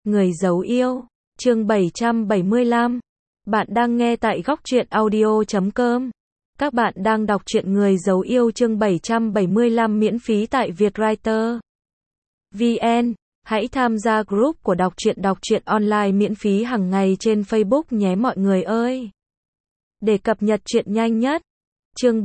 Người giấu yêu, chương 775. Bạn đang nghe tại Góc Truyện Audio.com. Các bạn đang đọc truyện Người giấu yêu chương 775 miễn phí tại Vietwriter VN. Hãy tham gia group của đọc truyện online miễn phí hàng ngày trên Facebook nhé mọi người ơi. Để cập nhật truyện nhanh nhất. Chương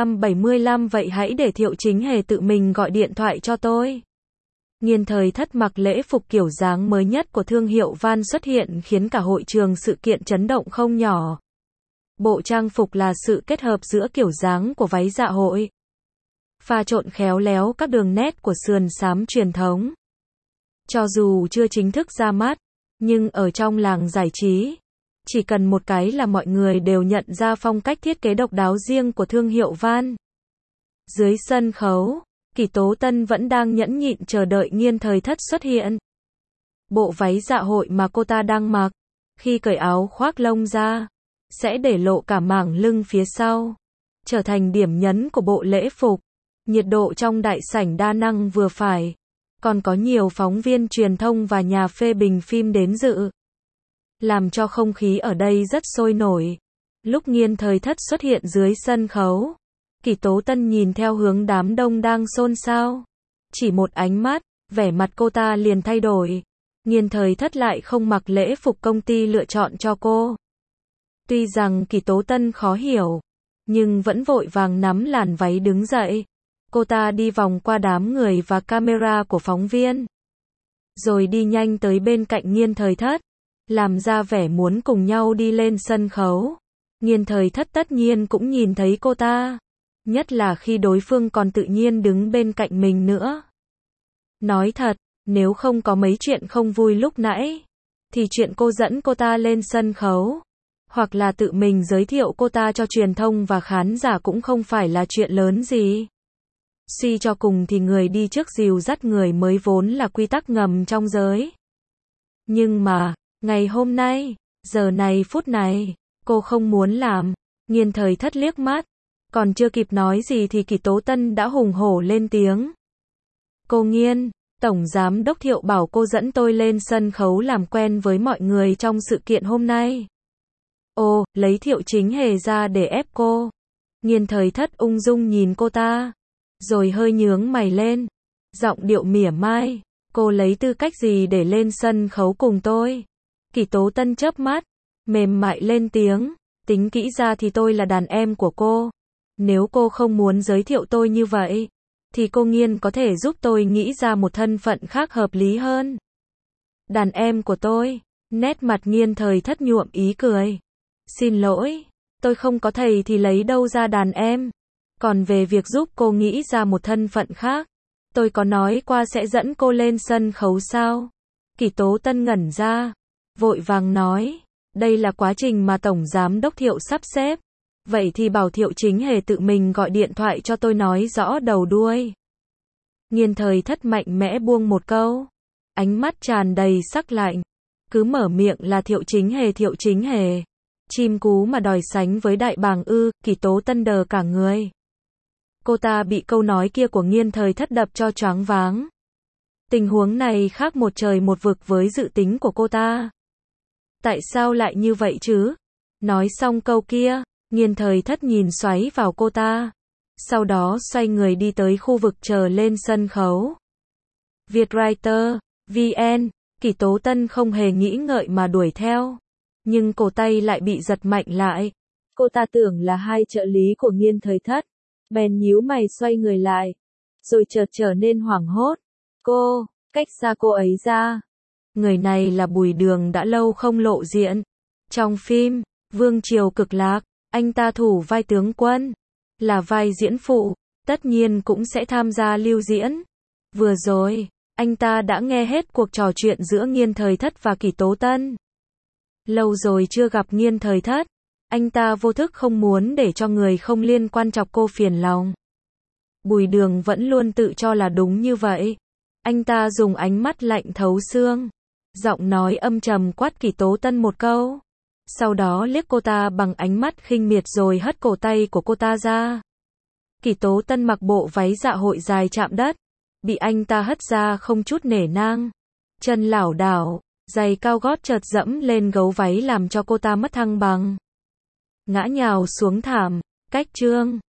775 vậy hãy để Thiệu Chính Hề tự mình gọi điện thoại cho tôi. Nghiên Thời Thất mặc lễ phục kiểu dáng mới nhất của thương hiệu Van xuất hiện khiến cả hội trường sự kiện chấn động không nhỏ. Bộ trang phục là sự kết hợp giữa kiểu dáng của váy dạ hội, pha trộn khéo léo các đường nét của sườn xám truyền thống. Cho dù chưa chính thức ra mắt, nhưng ở trong làng giải trí, chỉ cần một cái là mọi người đều nhận ra phong cách thiết kế độc đáo riêng của thương hiệu Van. Dưới sân khấu, Kỷ Tố Tân vẫn đang nhẫn nhịn chờ đợi Nghiên Thời Thất xuất hiện. Bộ váy dạ hội mà cô ta đang mặc, khi cởi áo khoác lông ra, sẽ để lộ cả mảng lưng phía sau, trở thành điểm nhấn của bộ lễ phục. Nhiệt độ trong đại sảnh đa năng vừa phải, còn có nhiều phóng viên truyền thông và nhà phê bình phim đến dự, làm cho không khí ở đây rất sôi nổi. Lúc Nghiên Thời Thất xuất hiện dưới sân khấu, Kỷ Tố Tân nhìn theo hướng đám đông đang xôn xao. Chỉ một ánh mắt, vẻ mặt cô ta liền thay đổi. Nghiên Thời Thất lại không mặc lễ phục công ty lựa chọn cho cô. Tuy rằng Kỷ Tố Tân khó hiểu, nhưng vẫn vội vàng nắm làn váy đứng dậy. Cô ta đi vòng qua đám người và camera của phóng viên, rồi đi nhanh tới bên cạnh Nghiên Thời Thất, làm ra vẻ muốn cùng nhau đi lên sân khấu. Nghiên Thời Thất tất nhiên cũng nhìn thấy cô ta, nhất là khi đối phương còn tự nhiên đứng bên cạnh mình nữa. Nói thật, nếu không có mấy chuyện không vui lúc nãy, thì chuyện cô dẫn cô ta lên sân khấu, hoặc là tự mình giới thiệu cô ta cho truyền thông và khán giả cũng không phải là chuyện lớn gì. Suy cho cùng thì người đi trước dìu dắt người mới vốn là quy tắc ngầm trong giới. Nhưng mà, ngày hôm nay, giờ này phút này, cô không muốn làm. Nghiên Thời Thất liếc mắt, còn chưa kịp nói gì thì Kỷ Tố Tân đã hùng hổ lên tiếng. Cô Nghiên, Tổng Giám đốc Thiệu bảo cô dẫn tôi lên sân khấu làm quen với mọi người trong sự kiện hôm nay. Ồ, lấy Thiệu Chính Hề ra để ép cô. Nghiên Thời Thất ung dung nhìn cô ta, rồi hơi nhướng mày lên, giọng điệu mỉa mai. Cô lấy tư cách gì để lên sân khấu cùng tôi? Kỷ Tố Tân chớp mắt, mềm mại lên tiếng. Tính kỹ ra thì tôi là đàn em của cô. Nếu cô không muốn giới thiệu tôi như vậy, thì cô Nghiên có thể giúp tôi nghĩ ra một thân phận khác hợp lý hơn. Đàn em của tôi? Nét mặt Nghiên Thời Thất nhuộm ý cười. Xin lỗi, tôi không có thầy thì lấy đâu ra đàn em. Còn về việc giúp cô nghĩ ra một thân phận khác, tôi có nói qua sẽ dẫn cô lên sân khấu sao? Kỷ Tố Tân ngẩn ra, vội vàng nói, đây là quá trình mà Tổng Giám đốc Thiệu sắp xếp. Vậy thì bảo Thiệu Chính Hề tự mình gọi điện thoại cho tôi nói rõ đầu đuôi. Nghiên Thời Thất mạnh mẽ buông một câu, ánh mắt tràn đầy sắc lạnh. Cứ mở miệng là Thiệu Chính Hề, Thiệu Chính Hề. Chim cú mà đòi sánh với đại bàng ư? Kỷ Tố Tân đờ cả người. Cô ta bị câu nói kia của Nghiên Thời Thất đập cho choáng váng. Tình huống này khác một trời một vực với dự tính của cô ta. Tại sao lại như vậy chứ? Nói xong câu kia, Nghiên Thời Thất nhìn xoáy vào cô ta, sau đó xoay người đi tới khu vực chờ lên sân khấu. Vietwriter VN. Kỷ Tố Tân không hề nghĩ ngợi mà đuổi theo, nhưng cổ tay lại bị giật mạnh lại. Cô ta tưởng là hai trợ lý của Nghiên Thời Thất, bèn nhíu mày xoay người lại, rồi chợt trở nên hoảng hốt. Cô, cách xa cô ấy ra. Người này là Bùi Đường đã lâu không lộ diện. Trong phim Vương Triều Cực Lạc, anh ta thủ vai tướng quân, là vai diễn phụ, tất nhiên cũng sẽ tham gia lưu diễn. Vừa rồi, anh ta đã nghe hết cuộc trò chuyện giữa Nghiên Thời Thất và Kỷ Tố Tân. Lâu rồi chưa gặp Nghiên Thời Thất, anh ta vô thức không muốn để cho người không liên quan chọc cô phiền lòng. Bùi Đường vẫn luôn tự cho là đúng như vậy. Anh ta dùng ánh mắt lạnh thấu xương, giọng nói âm trầm quát Kỷ Tố Tân một câu. Sau đó liếc cô ta bằng ánh mắt khinh miệt rồi hất cổ tay của cô ta ra. Kỷ Tố Tân mặc bộ váy dạ hội dài chạm đất, bị anh ta hất ra không chút nể nang. Chân lảo đảo, Giày cao gót chợt dẫm lên gấu váy làm cho cô ta mất thăng bằng. Ngã nhào xuống thảm. Cách chương